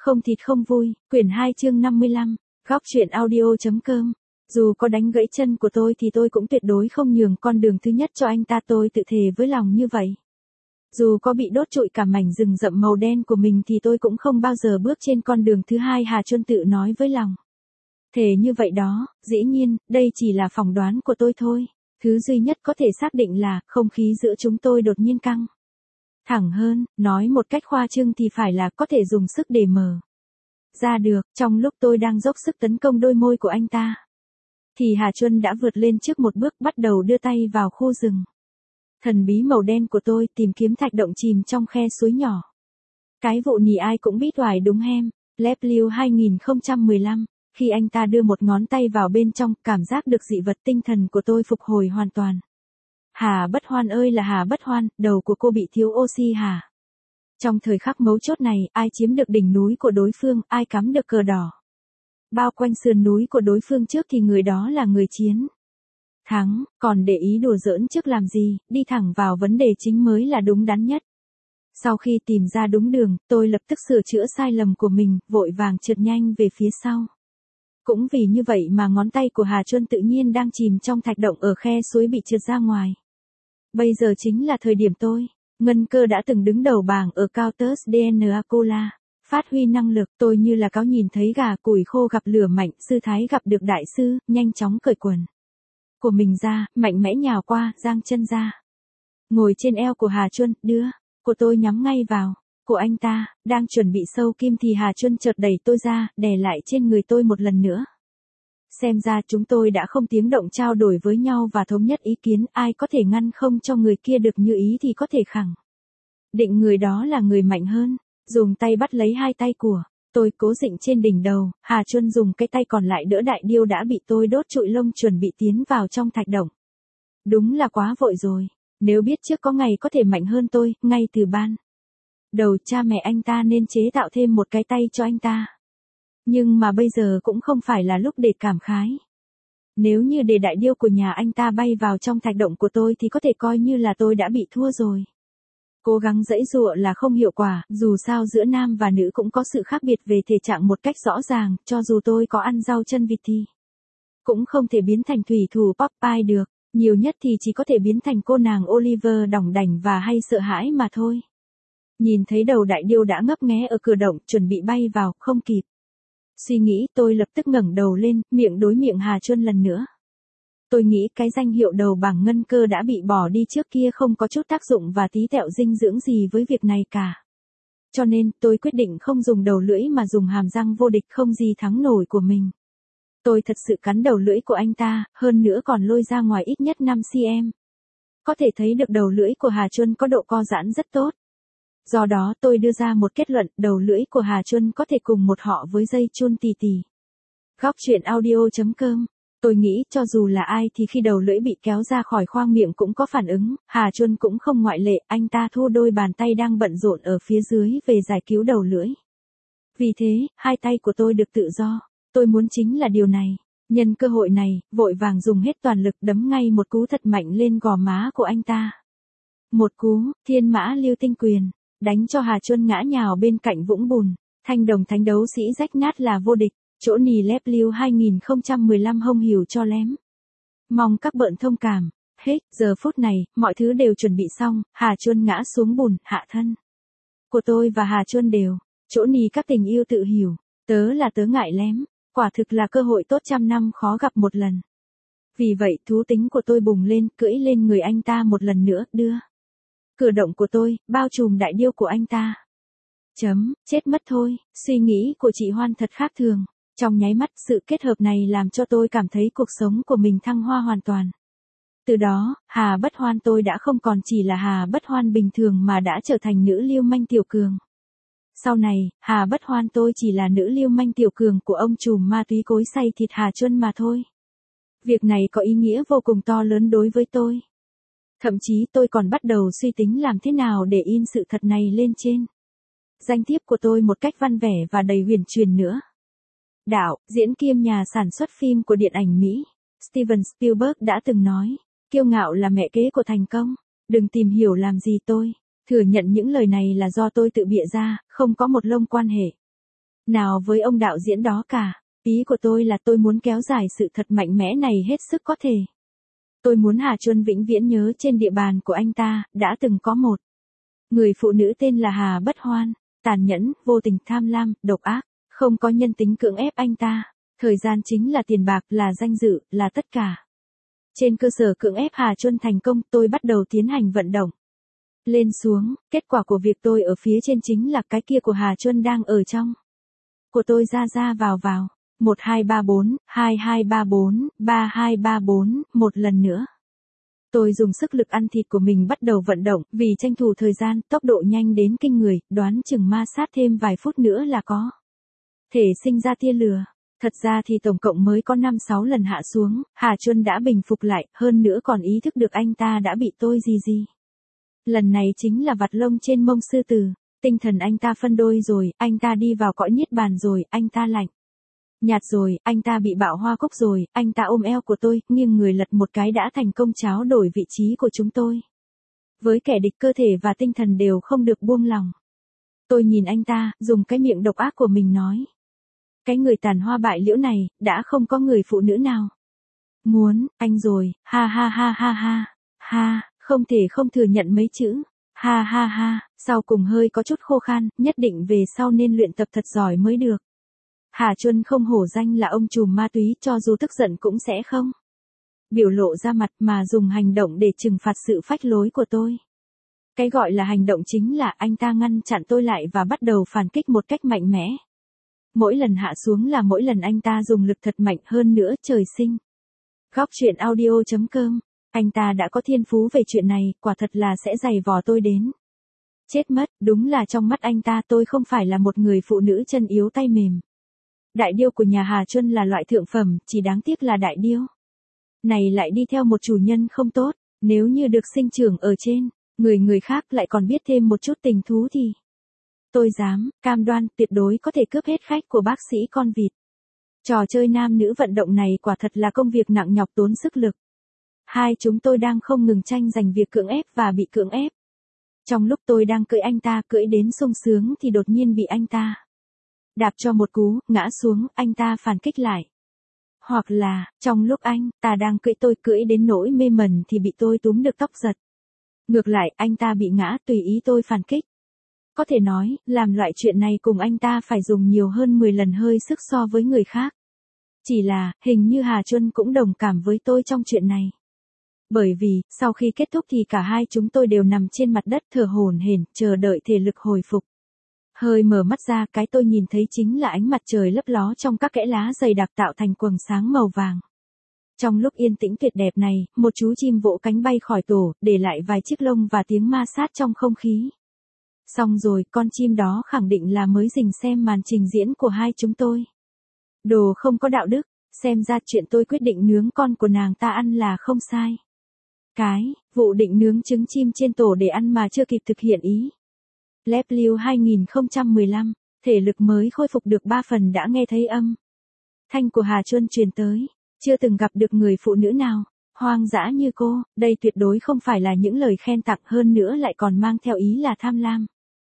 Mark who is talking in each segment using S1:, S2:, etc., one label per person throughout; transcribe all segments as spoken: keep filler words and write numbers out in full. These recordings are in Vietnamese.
S1: Không thịt không vui, quyển hai chương năm mươi lăm, góc truyện audio.com. Dù có đánh gãy chân của tôi thì tôi cũng tuyệt đối không nhường con đường thứ nhất cho anh ta, tôi tự thề với lòng như vậy. Dù có bị đốt trụi cả mảnh rừng rậm màu đen của mình thì tôi cũng không bao giờ bước trên con đường thứ hai, Hà Chuân tự nói với lòng. Thề như vậy đó, dĩ nhiên, đây chỉ là phỏng đoán của tôi thôi. Thứ duy nhất có thể xác định là, không khí giữa chúng tôi đột nhiên căng thẳng hơn, nói một cách khoa trương thì phải là có thể dùng sức để mở ra được. Trong lúc tôi đang dốc sức tấn công đôi môi của anh ta, thì Hà Chuân đã vượt lên trước một bước, bắt đầu đưa tay vào khu rừng thần bí màu đen của tôi, tìm kiếm thạch động chìm trong khe suối nhỏ. Cái vụ nì ai cũng biết hoài đúng hem. Lepliu hai không một lăm, khi anh ta đưa một ngón tay vào bên trong, cảm giác được dị vật, tinh thần của tôi phục hồi hoàn toàn. Hà Bất Hoan ơi là Hà Bất Hoan, đầu của cô bị thiếu oxy hả? Trong thời khắc mấu chốt này, ai chiếm được đỉnh núi của đối phương, ai cắm được cờ đỏ bao quanh sườn núi của đối phương trước thì người đó là người chiến thắng, còn để ý đùa giỡn trước làm gì, đi thẳng vào vấn đề chính mới là đúng đắn nhất. Sau khi tìm ra đúng đường, tôi lập tức sửa chữa sai lầm của mình, vội vàng trượt nhanh về phía sau. Cũng vì như vậy mà ngón tay của Hà Chuân tự nhiên đang chìm trong thạch động ở khe suối bị trượt ra ngoài. Bây giờ chính là thời điểm tôi, Ngân Cơ đã từng đứng đầu bảng ở Counters đê en a Cola, phát huy năng lực. Tôi như là cáo nhìn thấy gà củi khô gặp lửa mạnh, sư thái gặp được đại sư, nhanh chóng cởi quần của mình ra, mạnh mẽ nhào qua, giang chân ra, ngồi trên eo của Hà Chuân, đưa của tôi nhắm ngay vào của anh ta. Đang chuẩn bị sâu kim thì Hà Chuân chợt đẩy tôi ra, đè lại trên người tôi một lần nữa. Xem ra chúng tôi đã không tiếng động trao đổi với nhau và thống nhất ý kiến, ai có thể ngăn không cho người kia được như ý thì có thể khẳng định người đó là người mạnh hơn. Dùng tay bắt lấy hai tay của tôi cố định trên đỉnh đầu, Hà Chuân dùng cái tay còn lại đỡ đại điêu đã bị tôi đốt trụi lông, chuẩn bị tiến vào trong thạch động. Đúng là quá vội rồi, nếu biết trước có ngày có thể mạnh hơn tôi, ngay từ ban đầu cha mẹ anh ta nên chế tạo thêm một cái tay cho anh ta. Nhưng mà bây giờ cũng không phải là lúc để cảm khái. Nếu như để đại điêu của nhà anh ta bay vào trong thạch động của tôi thì có thể coi như là tôi đã bị thua rồi. Cố gắng giãy giụa là không hiệu quả, dù sao giữa nam và nữ cũng có sự khác biệt về thể trạng một cách rõ ràng, cho dù tôi có ăn rau chân vịt thì cũng không thể biến thành thủy thủ Popeye được, nhiều nhất thì chỉ có thể biến thành cô nàng Oliver đỏng đảnh và hay sợ hãi mà thôi. Nhìn thấy đầu đại điêu đã ngấp nghé ở cửa động, chuẩn bị bay vào, không kịp suy nghĩ, tôi lập tức ngẩng đầu lên, miệng đối miệng Hà Chuân lần nữa. Tôi nghĩ cái danh hiệu đầu bảng Ngân Cơ đã bị bỏ đi trước kia không có chút tác dụng và tí tẹo dinh dưỡng gì với việc này cả. Cho nên, tôi quyết định không dùng đầu lưỡi mà dùng hàm răng vô địch không gì thắng nổi của mình. Tôi thật sự cắn đầu lưỡi của anh ta, hơn nữa còn lôi ra ngoài ít nhất năm xăng-ti-mét. Có thể thấy được đầu lưỡi của Hà Chuân có độ co giãn rất tốt. Do đó tôi đưa ra một kết luận, đầu lưỡi của Hà Chuân có thể cùng một họ với dây chun tì tì. Góc truyện audio.com. Tôi nghĩ cho dù là ai thì khi đầu lưỡi bị kéo ra khỏi khoang miệng cũng có phản ứng, Hà Chuân cũng không ngoại lệ, anh ta thu đôi bàn tay đang bận rộn ở phía dưới về giải cứu đầu lưỡi. Vì thế, hai tay của tôi được tự do, tôi muốn chính là điều này. Nhân cơ hội này, vội vàng dùng hết toàn lực đấm ngay một cú thật mạnh lên gò má của anh ta. Một cú, thiên mã lưu tinh quyền, đánh cho Hà Chuân ngã nhào bên cạnh vũng bùn. Thanh đồng thánh đấu sĩ rách nát là vô địch. Chỗ nì Lepliu hai không một lăm hông hiểu cho lém. Mong các bạn thông cảm. Hết, giờ phút này, mọi thứ đều chuẩn bị xong, Hà Chuân ngã xuống bùn, hạ thân của tôi và Hà Chuân đều. Chỗ nì các tình yêu tự hiểu, tớ là tớ ngại lém, quả thực là cơ hội tốt trăm năm khó gặp một lần. Vì vậy thú tính của tôi bùng lên, cưỡi lên người anh ta một lần nữa, đưa cử động của tôi, bao trùm đại điêu của anh ta. Chấm, chết mất thôi, suy nghĩ của chị Hoan thật khác thường. Trong nháy mắt, sự kết hợp này làm cho tôi cảm thấy cuộc sống của mình thăng hoa hoàn toàn. Từ đó, Hà Bất Hoan tôi đã không còn chỉ là Hà Bất Hoan bình thường mà đã trở thành nữ lưu manh tiểu cường. Sau này, Hà Bất Hoan tôi chỉ là nữ lưu manh tiểu cường của ông trùm ma túy cối xay thịt Hà Chuân mà thôi. Việc này có ý nghĩa vô cùng to lớn đối với tôi. Thậm chí tôi còn bắt đầu suy tính làm thế nào để in sự thật này lên trên danh thiếp của tôi một cách văn vẻ và đầy huyền truyền nữa. Đạo, diễn kiêm nhà sản xuất phim của điện ảnh Mỹ, Steven Spielberg đã từng nói, kiêu ngạo là mẹ kế của thành công, đừng tìm hiểu làm gì tôi, thừa nhận những lời này là do tôi tự bịa ra, không có một lông quan hệ Nào với ông đạo diễn đó cả. Ý của tôi là tôi muốn kéo dài sự thật mạnh mẽ này hết sức có thể. Tôi muốn Hà Chuân vĩnh viễn nhớ trên địa bàn của anh ta, đã từng có một người phụ nữ tên là Hà Bất Hoan, tàn nhẫn, vô tình, tham lam, độc ác, không có nhân tính cưỡng ép anh ta. Thời gian chính là tiền bạc, là danh dự, là tất cả. Trên cơ sở cưỡng ép Hà Chuân thành công, tôi bắt đầu tiến hành vận động. Lên xuống, kết quả của việc tôi ở phía trên chính là cái kia của Hà Chuân đang ở trong. Của tôi ra ra vào vào. một hai ba bốn, hai hai ba bốn, ba hai ba bốn, một lần nữa. Tôi dùng sức lực ăn thịt của mình bắt đầu vận động, vì tranh thủ thời gian, tốc độ nhanh đến kinh người, đoán chừng ma sát thêm vài phút nữa là có thể sinh ra tia lửa. Thật ra thì tổng cộng mới có năm sáu lần hạ xuống, Hà Chuân đã bình phục lại, hơn nữa còn ý thức được anh ta đã bị tôi gì gì. Lần này chính là vặt lông trên mông sư tử, tinh thần anh ta phân đôi rồi, anh ta đi vào cõi niết bàn rồi, anh ta lạnh nhạt rồi, anh ta bị bạo hoa cúc rồi, anh ta ôm eo của tôi, nghiêng người lật một cái đã thành công tráo đổi vị trí của chúng tôi. Với kẻ địch cơ thể và tinh thần đều không được buông lỏng. Tôi nhìn anh ta, dùng cái miệng độc ác của mình nói. Cái người tàn hoa bại liễu này, đã không có người phụ nữ nào muốn, anh rồi, ha ha ha ha ha, ha, không thể không thừa nhận mấy chữ, ha ha ha, sau cùng hơi có chút khô khan, nhất định về sau nên luyện tập thật giỏi mới được. Hà Chuân không hổ danh là ông trùm ma túy, cho dù tức giận cũng sẽ không biểu lộ ra mặt mà dùng hành động để trừng phạt sự phách lối của tôi. Cái gọi là hành động chính là anh ta ngăn chặn tôi lại và bắt đầu phản kích một cách mạnh mẽ. Mỗi lần hạ xuống là mỗi lần anh ta dùng lực thật mạnh hơn nữa, trời sinh. Góc truyện audio chấm com. Anh ta đã có thiên phú về chuyện này, quả thật là sẽ giày vò tôi đến chết mất, đúng là trong mắt anh ta tôi không phải là một người phụ nữ chân yếu tay mềm. Đại điêu của nhà Hà Chuân là loại thượng phẩm, chỉ đáng tiếc là đại điêu này lại đi theo một chủ nhân không tốt, nếu như được sinh trưởng ở trên người người khác lại còn biết thêm một chút tình thú thì tôi dám cam đoan tuyệt đối có thể cướp hết khách của bác sĩ con vịt. Trò chơi nam nữ vận động này quả thật là công việc nặng nhọc tốn sức lực. Hai chúng tôi đang không ngừng tranh giành việc cưỡng ép và bị cưỡng ép. Trong lúc tôi đang cưỡi anh ta cưỡi đến sung sướng thì đột nhiên bị anh ta đạp cho một cú, ngã xuống, anh ta phản kích lại. Hoặc là, trong lúc anh ta đang cưỡi tôi cưỡi đến nỗi mê mẩn thì bị tôi túm được tóc giật. Ngược lại, anh ta bị ngã tùy ý tôi phản kích. Có thể nói, làm loại chuyện này cùng anh ta phải dùng nhiều hơn mười lần hơi sức so với người khác. Chỉ là, hình như Hà Chuân cũng đồng cảm với tôi trong chuyện này. Bởi vì, sau khi kết thúc thì cả hai chúng tôi đều nằm trên mặt đất thở hổn hển, chờ đợi thể lực hồi phục. Hơi mở mắt ra, cái tôi nhìn thấy chính là ánh mặt trời lấp ló trong các kẽ lá dày đặc tạo thành quầng sáng màu vàng. Trong lúc yên tĩnh tuyệt đẹp này, một chú chim vỗ cánh bay khỏi tổ, để lại vài chiếc lông và tiếng ma sát trong không khí. Xong rồi, con chim đó khẳng định là mới rình xem màn trình diễn của hai chúng tôi. Đồ không có đạo đức, xem ra chuyện tôi quyết định nướng con của nàng ta ăn là không sai. Cái, vụ định nướng trứng chim trên tổ để ăn mà chưa kịp thực hiện ý. Level hai không một lăm, thể lực mới khôi phục được ba phần đã nghe thấy âm thanh của Hà Chuân truyền tới. Chưa từng gặp được người phụ nữ nào hoang dã như cô, đây tuyệt đối không phải là những lời khen tặng, hơn nữa lại còn mang theo ý là tham lam.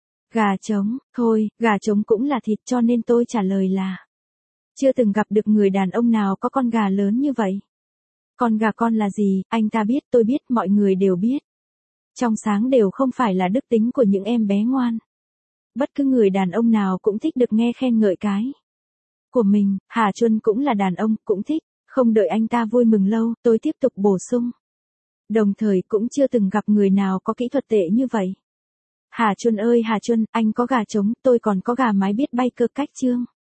S1: Gà trống, thôi, gà trống cũng là thịt, cho nên tôi trả lời là chưa từng gặp được người đàn ông nào có con gà lớn như vậy. Con gà con là gì, anh ta biết, tôi biết, mọi người đều biết. Trong sáng đều không phải là đức tính của những em bé ngoan. Bất cứ người đàn ông nào cũng thích được nghe khen ngợi cái của mình, Hà Chuân cũng là đàn ông, cũng thích. Không đợi anh ta vui mừng lâu, tôi tiếp tục bổ sung. Đồng thời cũng chưa từng gặp người nào có kỹ thuật tệ như vậy. Hà Chuân ơi Hà Chuân, anh có gà trống, tôi còn có gà mái biết bay cơ cách chương.